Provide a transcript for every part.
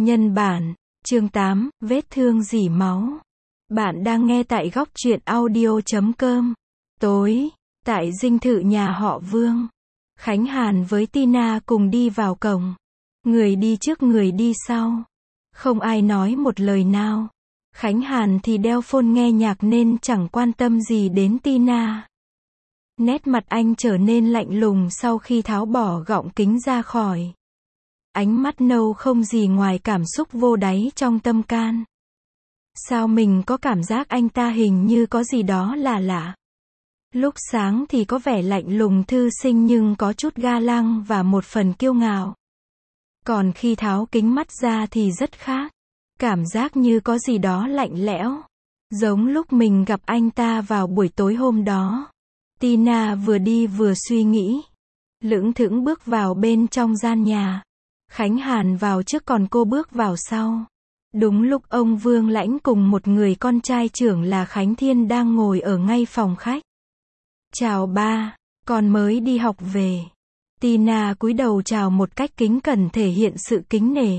Nhân bản, chương 8, vết thương rỉ máu. Bạn đang nghe tại góc truyện audio.com. Tối, tại dinh thự nhà họ Vương, Khánh Hàn với Tina cùng đi vào cổng. Người đi trước người đi sau. Không ai nói một lời nào. Khánh Hàn thì đeo phone nghe nhạc nên chẳng quan tâm gì đến Tina. Nét mặt anh trở nên lạnh lùng sau khi tháo bỏ gọng kính ra khỏi. Ánh mắt nâu không gì ngoài cảm xúc vô đáy trong tâm can. Sao mình có cảm giác anh ta hình như có gì đó là lạ. Lúc sáng thì có vẻ lạnh lùng thư sinh nhưng có chút ga lăng và một phần kiêu ngạo. Còn khi tháo kính mắt ra thì rất khác. Cảm giác như có gì đó lạnh lẽo. Giống lúc mình gặp anh ta vào buổi tối hôm đó. Tina vừa đi vừa suy nghĩ. Lững thững bước vào bên trong gian nhà. Khánh Hàn vào trước còn cô bước vào sau. Đúng lúc ông Vương Lãnh cùng một người con trai trưởng là Khánh Thiên đang ngồi ở ngay phòng khách. Chào ba, con mới đi học về. Tina cúi đầu chào một cách kính cẩn thể hiện sự kính nể.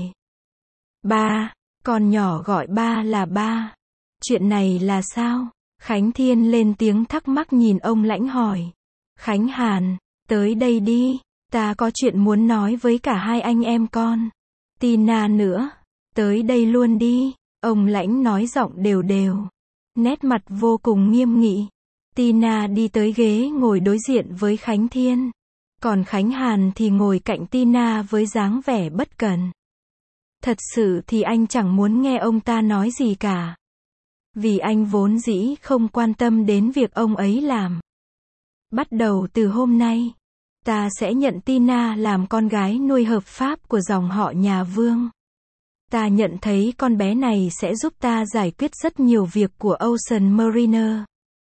Ba, con nhỏ gọi ba là ba. Chuyện này là sao? Khánh Thiên lên tiếng thắc mắc nhìn ông Lãnh hỏi. Khánh Hàn, tới đây đi, ta có chuyện muốn nói với cả hai anh em con. Tina nữa, tới đây luôn đi, ông Lãnh nói giọng đều đều. Nét mặt vô cùng nghiêm nghị. Tina đi tới ghế ngồi đối diện với Khánh Thiên. Còn Khánh Hàn thì ngồi cạnh Tina với dáng vẻ bất cần. Thật sự thì anh chẳng muốn nghe ông ta nói gì cả. Vì anh vốn dĩ không quan tâm đến việc ông ấy làm. Bắt đầu từ hôm nay, ta sẽ nhận Tina làm con gái nuôi hợp pháp của dòng họ nhà Vương. Ta nhận thấy con bé này sẽ giúp ta giải quyết rất nhiều việc của Ocean Mariner.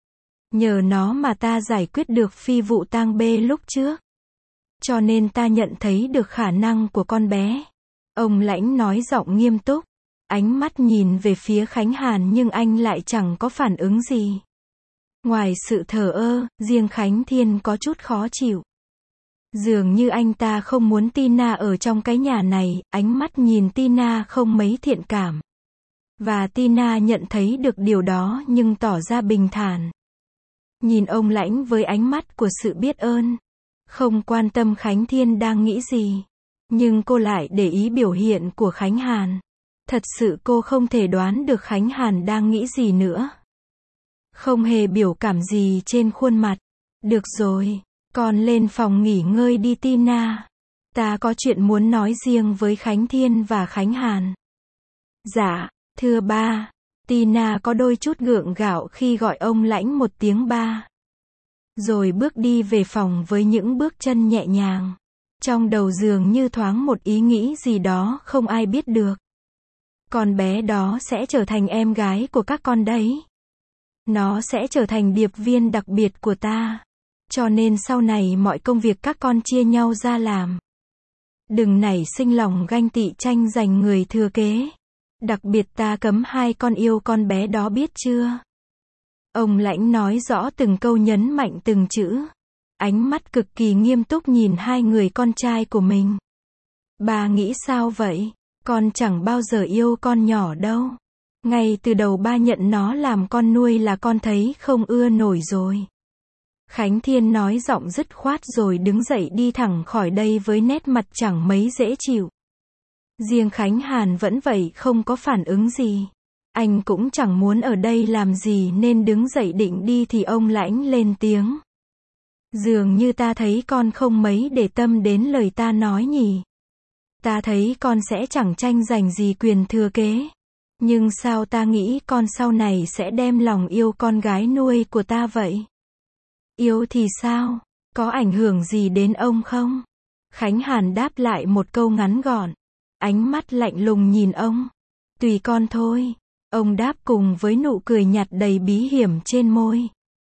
Nhờ nó mà ta giải quyết được phi vụ tang bê lúc trước. Cho nên ta nhận thấy được khả năng của con bé. Ông Lãnh nói giọng nghiêm túc. Ánh mắt nhìn về phía Khánh Hàn nhưng anh lại chẳng có phản ứng gì. Ngoài sự thờ ơ, riêng Khánh Thiên có chút khó chịu. Dường như anh ta không muốn Tina ở trong cái nhà này, ánh mắt nhìn Tina không mấy thiện cảm. Và Tina nhận thấy được điều đó nhưng tỏ ra bình thản. Nhìn ông Lãnh với ánh mắt của sự biết ơn. Không quan tâm Khánh Thiên đang nghĩ gì. Nhưng cô lại để ý biểu hiện của Khánh Hàn. Thật sự cô không thể đoán được Khánh Hàn đang nghĩ gì nữa. Không hề biểu cảm gì trên khuôn mặt. Được rồi, con lên phòng nghỉ ngơi đi Tina. Ta có chuyện muốn nói riêng với Khánh Thiên và Khánh Hàn. Dạ, thưa ba. Tina có đôi chút gượng gạo khi gọi ông Lãnh một tiếng ba. Rồi bước đi về phòng với những bước chân nhẹ nhàng. Trong đầu dường như thoáng một ý nghĩ gì đó không ai biết được. Con bé đó sẽ trở thành em gái của các con đấy. Nó sẽ trở thành điệp viên đặc biệt của ta. Cho nên sau này mọi công việc các con chia nhau ra làm. Đừng nảy sinh lòng ganh tị tranh giành người thừa kế. Đặc biệt ta cấm hai con yêu con bé đó biết chưa? Ông Lãnh nói rõ từng câu nhấn mạnh từng chữ. Ánh mắt cực kỳ nghiêm túc nhìn hai người con trai của mình. Bà nghĩ sao vậy? Con chẳng bao giờ yêu con nhỏ đâu. Ngay từ đầu ba nhận nó làm con nuôi là con thấy không ưa nổi rồi. Khánh Thiên nói giọng dứt khoát rồi đứng dậy đi thẳng khỏi đây với nét mặt chẳng mấy dễ chịu. Riêng Khánh Hàn vẫn vậy không có phản ứng gì. Anh cũng chẳng muốn ở đây làm gì nên đứng dậy định đi thì ông Lãnh lên tiếng. Dường như ta thấy con không mấy để tâm đến lời ta nói nhỉ. Ta thấy con sẽ chẳng tranh giành gì quyền thừa kế. Nhưng sao ta nghĩ con sau này sẽ đem lòng yêu con gái nuôi của ta vậy? Yêu thì sao? Có ảnh hưởng gì đến ông không? Khánh Hàn đáp lại một câu ngắn gọn. Ánh mắt lạnh lùng nhìn ông. Tùy con thôi. Ông đáp cùng với nụ cười nhạt đầy bí hiểm trên môi.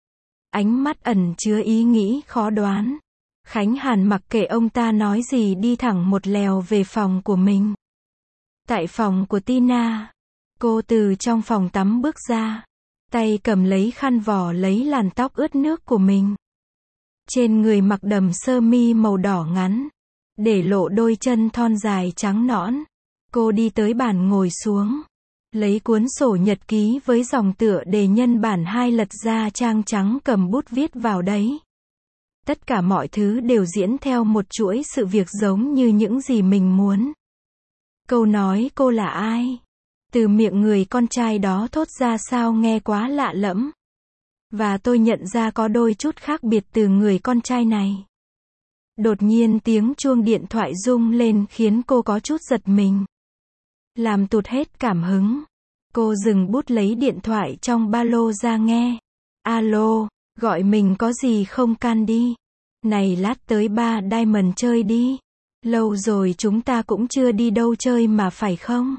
Ánh mắt ẩn chứa ý nghĩ khó đoán. Khánh Hàn mặc kệ ông ta nói gì đi thẳng một lèo về phòng của mình. Tại phòng của Tina, cô từ trong phòng tắm bước ra. Tay cầm lấy khăn vò lấy làn tóc ướt nước của mình. Trên người mặc đầm sơ mi màu đỏ ngắn. Để lộ đôi chân thon dài trắng nõn. Cô đi tới bàn ngồi xuống. Lấy cuốn sổ nhật ký với dòng tựa đề nhân bản 2 lật ra trang trắng cầm bút viết vào đấy. Tất cả mọi thứ đều diễn theo một chuỗi sự việc giống như những gì mình muốn. Câu nói cô là ai? Từ miệng người con trai đó thốt ra sao nghe quá lạ lẫm. Và tôi nhận ra có đôi chút khác biệt từ người con trai này. Đột nhiên tiếng chuông điện thoại rung lên khiến cô có chút giật mình. Làm tụt hết cảm hứng. Cô dừng bút lấy điện thoại trong ba lô ra nghe. Alo, gọi mình có gì không Candy? Này lát tới bar Diamond chơi đi. Lâu rồi chúng ta cũng chưa đi đâu chơi mà phải không?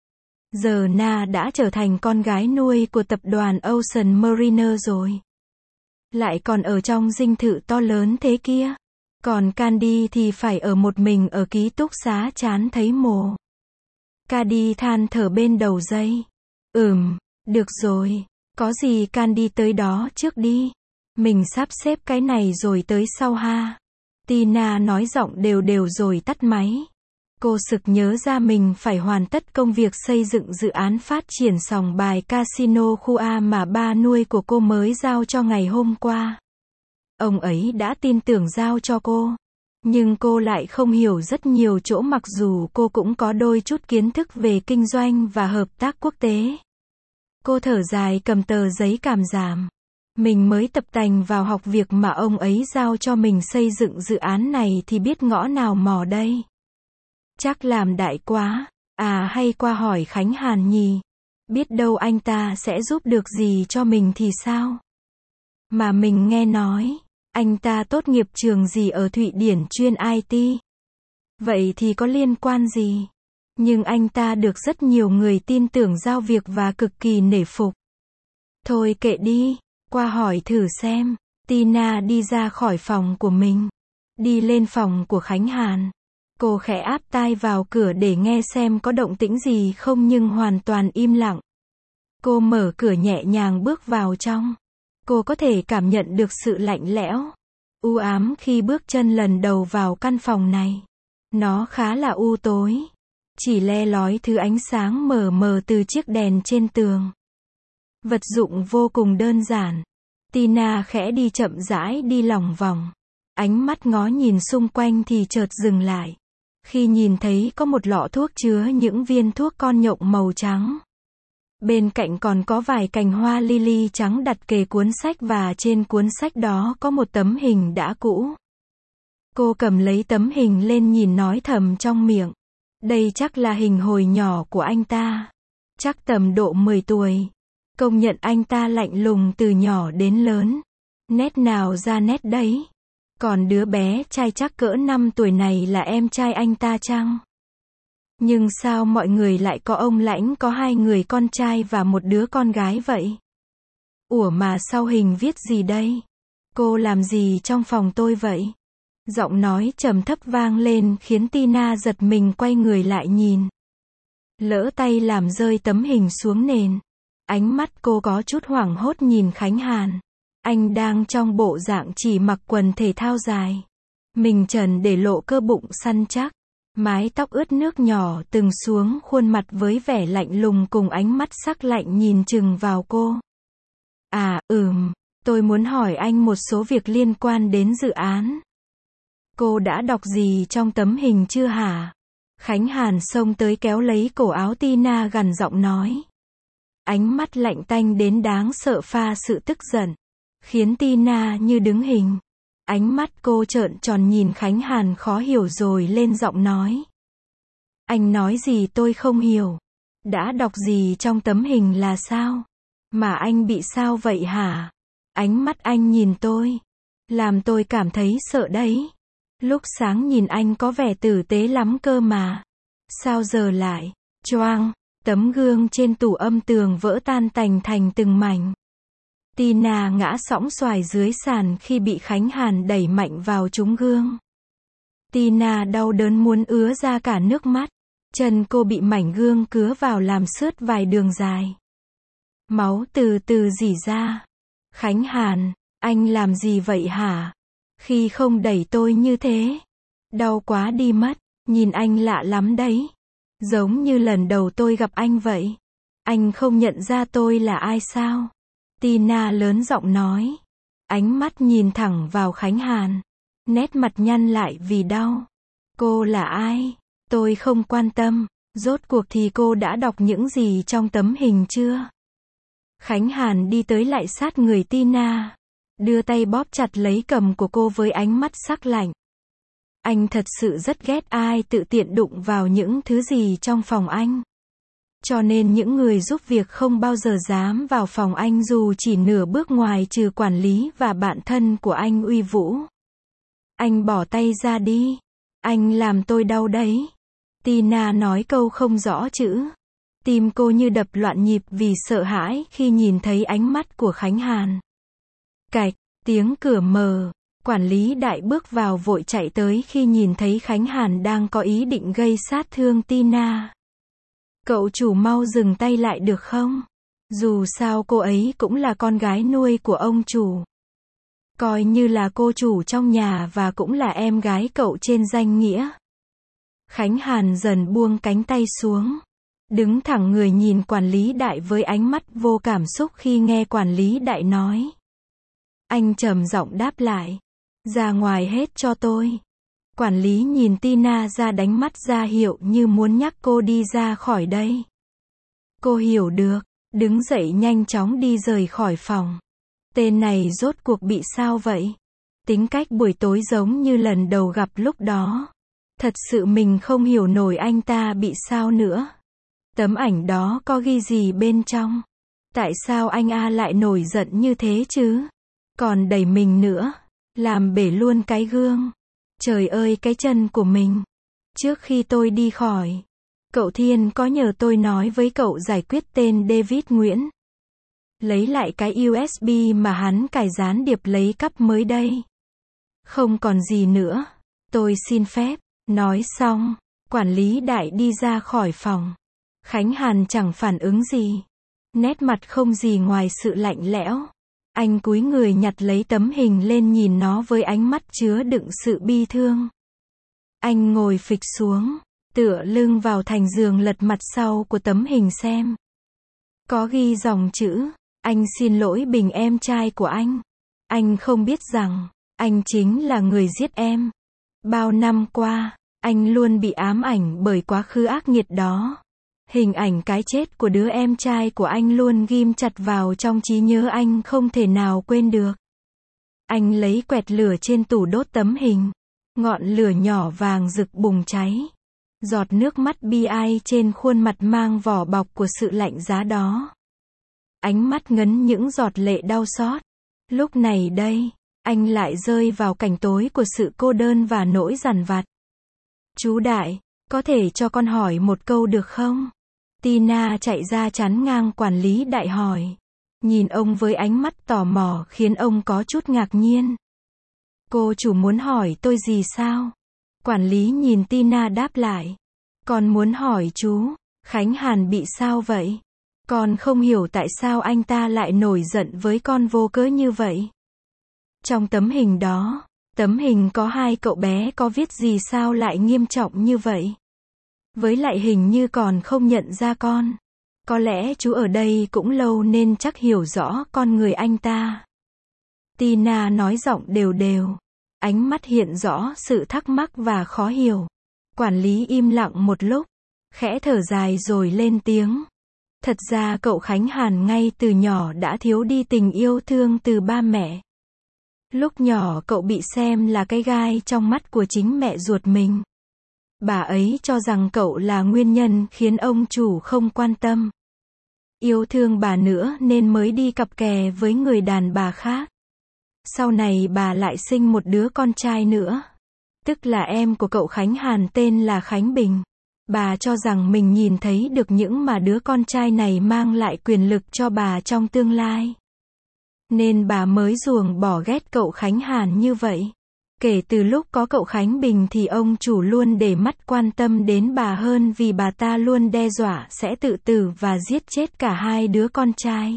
Giờ Na đã trở thành con gái nuôi của tập đoàn Ocean Mariner rồi. Lại còn ở trong dinh thự to lớn thế kia. Còn Candy thì phải ở một mình ở ký túc xá chán thấy mồ. Candy than thở bên đầu dây. Được rồi. Có gì Candy tới đó trước đi. Mình sắp xếp cái này rồi tới sau ha. Tina nói giọng đều đều rồi tắt máy. Cô sực nhớ ra mình phải hoàn tất công việc xây dựng dự án phát triển sòng bài casino khu A mà ba nuôi của cô mới giao cho ngày hôm qua. Ông ấy đã tin tưởng giao cho cô. Nhưng cô lại không hiểu rất nhiều chỗ mặc dù cô cũng có đôi chút kiến thức về kinh doanh và hợp tác quốc tế. Cô thở dài cầm tờ giấy cảm giảm. Mình mới tập tành vào học việc mà ông ấy giao cho mình xây dựng dự án này thì biết ngõ nào mò đây. Chắc làm đại quá. À hay qua hỏi Khánh Hàn nhỉ. Biết đâu anh ta sẽ giúp được gì cho mình thì sao? Mà mình nghe nói, anh ta tốt nghiệp trường gì ở Thụy Điển chuyên IT. Vậy thì có liên quan gì? Nhưng anh ta được rất nhiều người tin tưởng giao việc và cực kỳ nể phục. Thôi kệ đi, qua hỏi thử xem. Tina đi ra khỏi phòng của mình. Đi lên phòng của Khánh Hàn. Cô khẽ áp tai vào cửa để nghe xem có động tĩnh gì không nhưng hoàn toàn im lặng. Cô mở cửa nhẹ nhàng bước vào trong. Cô có thể cảm nhận được sự lạnh lẽo, u ám khi bước chân lần đầu vào căn phòng này. Nó khá là u tối. Chỉ le lói thứ ánh sáng mờ mờ từ chiếc đèn trên tường. Vật dụng vô cùng đơn giản. Tina khẽ đi chậm rãi đi lòng vòng. Ánh mắt ngó nhìn xung quanh thì chợt dừng lại. Khi nhìn thấy có một lọ thuốc chứa những viên thuốc con nhộng màu trắng. Bên cạnh còn có vài cành hoa lily trắng đặt kề cuốn sách và trên cuốn sách đó có một tấm hình đã cũ. Cô cầm lấy tấm hình lên nhìn nói thầm trong miệng. Đây chắc là hình hồi nhỏ của anh ta. Chắc tầm độ 10 tuổi. Công nhận anh ta lạnh lùng từ nhỏ đến lớn. Nét nào ra nét đấy. Còn đứa bé trai chắc cỡ 5 tuổi này là em trai anh ta chăng? Nhưng sao mọi người lại có ông Lãnh có 2 người con trai và một đứa con gái vậy? Ủa mà sau hình viết gì đây? Cô làm gì trong phòng tôi vậy? Giọng nói trầm thấp vang lên khiến Tina giật mình quay người lại nhìn. Lỡ tay làm rơi tấm hình xuống nền. Ánh mắt cô có chút hoảng hốt nhìn Khánh Hàn. Anh đang trong bộ dạng chỉ mặc quần thể thao dài. Mình trần để lộ cơ bụng săn chắc. Mái tóc ướt nước nhỏ từng xuống khuôn mặt với vẻ lạnh lùng cùng ánh mắt sắc lạnh nhìn chừng vào cô. Tôi muốn hỏi anh một số việc liên quan đến dự án. Cô đã đọc gì trong tấm hình chưa hả? Khánh Hàn xông tới kéo lấy cổ áo Tina gằn giọng nói. Ánh mắt lạnh tanh đến đáng sợ pha sự tức giận. Khiến Tina như đứng hình. Ánh mắt cô trợn tròn nhìn Khánh Hàn khó hiểu rồi lên giọng nói. Anh nói gì tôi không hiểu. Đã đọc gì trong tấm hình là sao? Mà anh bị sao vậy hả? Ánh mắt anh nhìn tôi. Làm tôi cảm thấy sợ đấy. Lúc sáng nhìn anh có vẻ tử tế lắm cơ mà. Sao giờ lại? Choang, tấm gương trên tủ âm tường vỡ tan tành thành từng mảnh. Tina ngã sõng xoài dưới sàn khi bị Khánh Hàn đẩy mạnh vào trúng gương. Tina đau đớn muốn ứa ra cả nước mắt. Chân cô bị mảnh gương cứa vào làm xước vài đường dài. Máu từ từ rỉ ra. Khánh Hàn, anh làm gì vậy hả? Khi không đẩy tôi như thế. Đau quá đi mất. Nhìn anh lạ lắm đấy. Giống như lần đầu tôi gặp anh vậy. Anh không nhận ra tôi là ai sao? Tina lớn giọng nói. Ánh mắt nhìn thẳng vào Khánh Hàn. Nét mặt nhăn lại vì đau. Cô là ai? Tôi không quan tâm. Rốt cuộc thì cô đã đọc những gì trong tấm hình chưa? Khánh Hàn đi tới lại sát người Tina. Đưa tay bóp chặt lấy cằm của cô với ánh mắt sắc lạnh. Anh thật sự rất ghét ai tự tiện đụng vào những thứ gì trong phòng anh. Cho nên những người giúp việc không bao giờ dám vào phòng anh dù chỉ nửa bước ngoài trừ quản lý và bạn thân của anh Uy Vũ. Anh bỏ tay ra đi. Anh làm tôi đau đấy. Tina nói câu không rõ chữ. Tim cô như đập loạn nhịp vì sợ hãi khi nhìn thấy ánh mắt của Khánh Hàn. Cạch, tiếng cửa mở. Quản lý Đại bước vào vội chạy tới khi nhìn thấy Khánh Hàn đang có ý định gây sát thương Tina. Cậu chủ mau dừng tay lại được không? Dù sao cô ấy cũng là con gái nuôi của ông chủ. Coi như là cô chủ trong nhà và cũng là em gái cậu trên danh nghĩa. Khánh Hàn dần buông cánh tay xuống. Đứng thẳng người nhìn quản lý Đại với ánh mắt vô cảm xúc khi nghe quản lý Đại nói. Anh trầm giọng đáp lại. Ra ngoài hết cho tôi. Quản lý nhìn Tina ra đánh mắt ra hiệu như muốn nhắc cô đi ra khỏi đây. Cô hiểu được, đứng dậy nhanh chóng đi rời khỏi phòng. Tên này rốt cuộc bị sao vậy? Tính cách buổi tối giống như lần đầu gặp lúc đó. Thật sự mình không hiểu nổi anh ta bị sao nữa. Tấm ảnh đó có ghi gì bên trong? Tại sao anh A lại nổi giận như thế chứ? Còn đẩy mình nữa. Làm bể luôn cái gương. Trời ơi cái chân của mình. Trước khi tôi đi khỏi, cậu Thiên có nhờ tôi nói với cậu giải quyết tên David Nguyễn. Lấy lại cái USB mà hắn cài gián điệp lấy cắp mới đây. Không còn gì nữa. Tôi xin phép. Nói xong, quản lý Đại đi ra khỏi phòng. Khánh Hàn chẳng phản ứng gì. Nét mặt không gì ngoài sự lạnh lẽo. Anh cúi người nhặt lấy tấm hình lên nhìn nó với ánh mắt chứa đựng sự bi thương. Anh ngồi phịch xuống, tựa lưng vào thành giường lật mặt sau của tấm hình xem. Có ghi dòng chữ, anh xin lỗi Bình em trai của anh. Anh không biết rằng, anh chính là người giết em. Bao năm qua, anh luôn bị ám ảnh bởi quá khứ ác nghiệt đó. Hình ảnh cái chết của đứa em trai của anh luôn ghim chặt vào trong trí nhớ anh không thể nào quên được. Anh lấy quẹt lửa trên tủ đốt tấm hình. Ngọn lửa nhỏ vàng rực bùng cháy. Giọt nước mắt bi ai trên khuôn mặt mang vỏ bọc của sự lạnh giá đó. Ánh mắt ngấn những giọt lệ đau xót. Lúc này đây, anh lại rơi vào cảnh tối của sự cô đơn và nỗi dằn vặt. Chú Đại, có thể cho con hỏi một câu được không? Tina chạy ra chắn ngang quản lý Đại hỏi. Nhìn ông với ánh mắt tò mò khiến ông có chút ngạc nhiên. Cô chủ muốn hỏi tôi gì sao? Quản lý nhìn Tina đáp lại. Con muốn hỏi chú, Khánh Hàn bị sao vậy? Con không hiểu tại sao anh ta lại nổi giận với con vô cớ như vậy. Trong tấm hình đó, tấm hình có hai cậu bé có viết gì sao lại nghiêm trọng như vậy? Với lại hình như còn không nhận ra con. Có lẽ chú ở đây cũng lâu nên chắc hiểu rõ con người anh ta. Tina nói giọng đều đều. Ánh mắt hiện rõ sự thắc mắc và khó hiểu. Quản lý im lặng một lúc. Khẽ thở dài rồi lên tiếng. Thật ra cậu Khánh Hàn ngay từ nhỏ đã thiếu đi tình yêu thương từ ba mẹ. Lúc nhỏ cậu bị xem là cái gai trong mắt của chính mẹ ruột mình. Bà ấy cho rằng cậu là nguyên nhân khiến ông chủ không quan tâm. Yêu thương bà nữa nên mới đi cặp kè với người đàn bà khác. Sau này bà lại sinh một đứa con trai nữa. Tức là em của cậu Khánh Hàn tên là Khánh Bình. Bà cho rằng mình nhìn thấy được những mà đứa con trai này mang lại quyền lực cho bà trong tương lai. Nên bà mới ruồng bỏ ghét cậu Khánh Hàn như vậy. Kể từ lúc có cậu Khánh Bình thì ông chủ luôn để mắt quan tâm đến bà hơn vì bà ta luôn đe dọa sẽ tự tử và giết chết cả hai đứa con trai.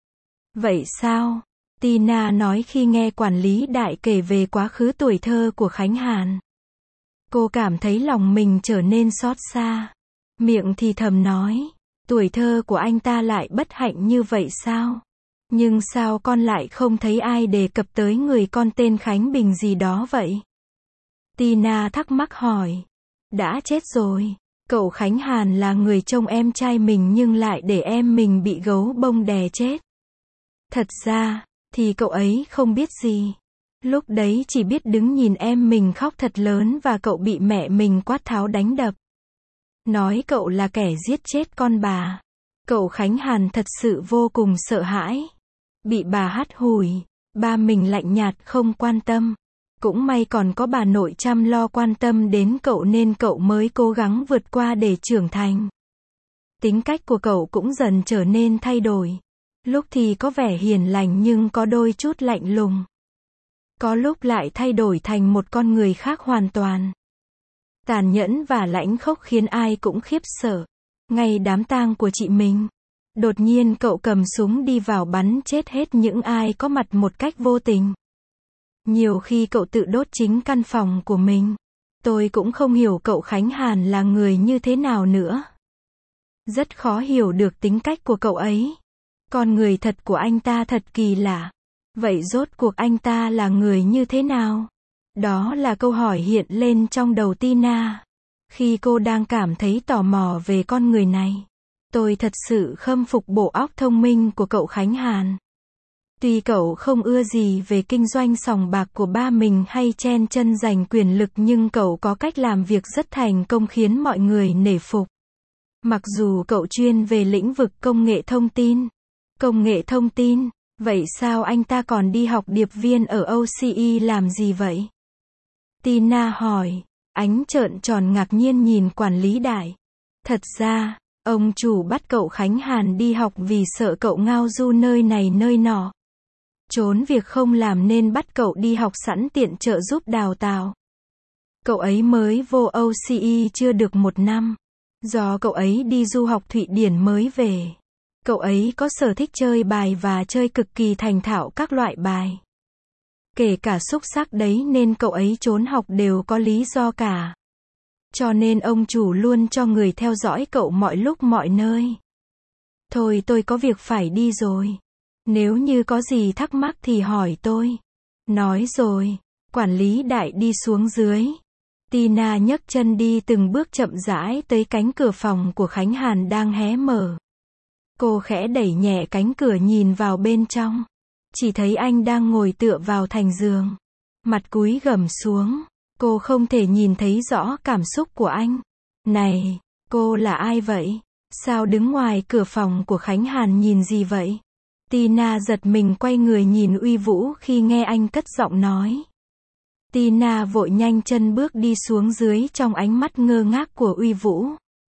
Vậy sao? Tina nói khi nghe quản lý Đại kể về quá khứ tuổi thơ của Khánh Hàn. Cô cảm thấy lòng mình trở nên xót xa. Miệng thì thầm nói, tuổi thơ của anh ta lại bất hạnh như vậy sao? Nhưng sao con lại không thấy ai đề cập tới người con tên Khánh Bình gì đó vậy? Tina thắc mắc hỏi. Đã chết rồi. Cậu Khánh Hàn là người trông em trai mình nhưng lại để em mình bị gấu bông đè chết. Thật ra, thì cậu ấy không biết gì. Lúc đấy chỉ biết đứng nhìn em mình khóc thật lớn và cậu bị mẹ mình quát tháo đánh đập. Nói cậu là kẻ giết chết con bà. Cậu Khánh Hàn thật sự vô cùng sợ hãi. Bị bà hắt hủi, ba mình lạnh nhạt không quan tâm. Cũng may còn có bà nội chăm lo quan tâm đến cậu nên cậu mới cố gắng vượt qua để trưởng thành. Tính cách của cậu cũng dần trở nên thay đổi. Lúc thì có vẻ hiền lành nhưng có đôi chút lạnh lùng. Có lúc lại thay đổi thành một con người khác hoàn toàn. Tàn nhẫn và lãnh khốc khiến ai cũng khiếp sợ. Ngay đám tang của chị mình, đột nhiên cậu cầm súng đi vào bắn chết hết những ai có mặt một cách vô tình. Nhiều khi cậu tự đốt chính căn phòng của mình. Tôi cũng không hiểu cậu Khánh Hàn là người như thế nào nữa. Rất khó hiểu được tính cách của cậu ấy. Con người thật của anh ta thật kỳ lạ. Vậy rốt cuộc anh ta là người như thế nào? Đó là câu hỏi hiện lên trong đầu Tina. Khi cô đang cảm thấy tò mò về con người này. Tôi thật sự khâm phục bộ óc thông minh của cậu Khánh Hàn. Tuy cậu không ưa gì về kinh doanh sòng bạc của ba mình hay chen chân giành quyền lực nhưng cậu có cách làm việc rất thành công khiến mọi người nể phục. Mặc dù cậu chuyên về lĩnh vực công nghệ thông tin. Công nghệ thông tin, vậy sao anh ta còn đi học điệp viên ở OCE làm gì vậy? Tina hỏi, ánh trợn tròn ngạc nhiên nhìn quản lý Đại. Thật ra, ông chủ bắt cậu Khánh Hàn đi học vì sợ cậu ngao du nơi này nơi nọ. Trốn việc không làm nên bắt cậu đi học sẵn tiện trợ giúp đào tạo. Cậu ấy mới vô OCE chưa được 1 năm. Do cậu ấy đi du học Thụy Điển mới về. Cậu ấy có sở thích chơi bài và chơi cực kỳ thành thạo các loại bài. Kể cả xúc xắc đấy nên cậu ấy trốn học đều có lý do cả. Cho nên ông chủ luôn cho người theo dõi cậu mọi lúc mọi nơi. Thôi tôi có việc phải đi rồi. Nếu như có gì thắc mắc thì hỏi tôi. Nói rồi, quản lý Đại đi xuống dưới. Tina nhấc chân đi từng bước chậm rãi tới cánh cửa phòng của Khánh Hàn đang hé mở. Cô khẽ đẩy nhẹ cánh cửa nhìn vào bên trong. Chỉ thấy anh đang ngồi tựa vào thành giường. Mặt cúi gằm xuống. Cô không thể nhìn thấy rõ cảm xúc của anh. Này, cô là ai vậy? Sao đứng ngoài cửa phòng của Khánh Hàn nhìn gì vậy? Tina giật mình quay người nhìn Uy Vũ khi nghe anh cất giọng nói. Tina vội nhanh chân bước đi xuống dưới trong ánh mắt ngơ ngác của Uy Vũ.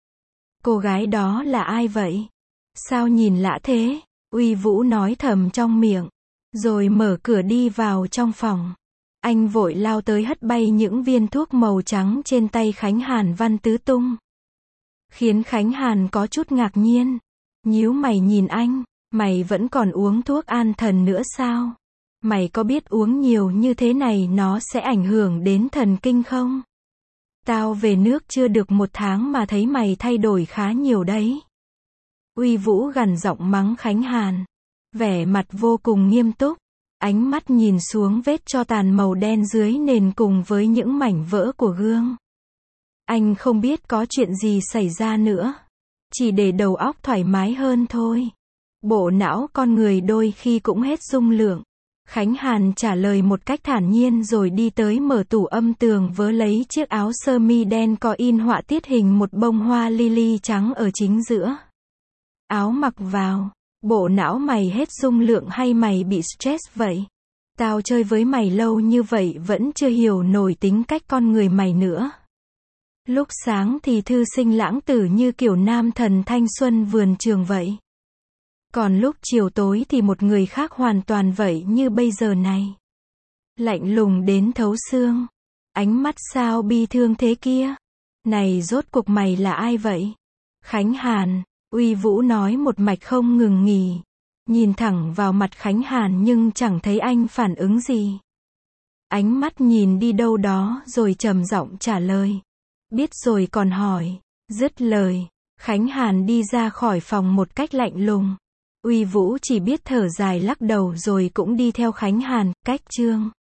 Cô gái đó là ai vậy? Sao nhìn lạ thế? Uy Vũ nói thầm trong miệng. Rồi mở cửa đi vào trong phòng. Anh vội lao tới hất bay những viên thuốc màu trắng trên tay Khánh Hàn văng tứ tung. Khiến Khánh Hàn có chút ngạc nhiên. Nhíu mày nhìn anh. Mày vẫn còn uống thuốc an thần nữa sao? Mày có biết uống nhiều như thế này nó sẽ ảnh hưởng đến thần kinh không? Tao về nước chưa được 1 tháng mà thấy mày thay đổi khá nhiều đấy. Uy Vũ gằn giọng mắng Khánh Hàn. Vẻ mặt vô cùng nghiêm túc. Ánh mắt nhìn xuống vết tro tàn màu đen dưới nền cùng với những mảnh vỡ của gương. Anh không biết có chuyện gì xảy ra nữa. Chỉ để đầu óc thoải mái hơn thôi. Bộ não con người đôi khi cũng hết dung lượng. Khánh Hàn trả lời một cách thản nhiên rồi đi tới mở tủ âm tường vớ lấy chiếc áo sơ mi đen có in họa tiết hình một bông hoa lily trắng ở chính giữa. Áo mặc vào. Bộ não mày hết dung lượng hay mày bị stress vậy? Tao chơi với mày lâu như vậy vẫn chưa hiểu nổi tính cách con người mày nữa. Lúc sáng thì thư sinh lãng tử như kiểu nam thần thanh xuân vườn trường vậy. Còn lúc chiều tối thì một người khác hoàn toàn vậy như bây giờ này. Lạnh lùng đến thấu xương. Ánh mắt sao bi thương thế kia? Này rốt cuộc mày là ai vậy? Khánh Hàn, Uy Vũ nói một mạch không ngừng nghỉ. Nhìn thẳng vào mặt Khánh Hàn nhưng chẳng thấy anh phản ứng gì. Ánh mắt nhìn đi đâu đó rồi trầm giọng trả lời. Biết rồi còn hỏi. Dứt lời, Khánh Hàn đi ra khỏi phòng một cách lạnh lùng. Uy Vũ chỉ biết thở dài lắc đầu rồi cũng đi theo Khánh Hàn, cách Trương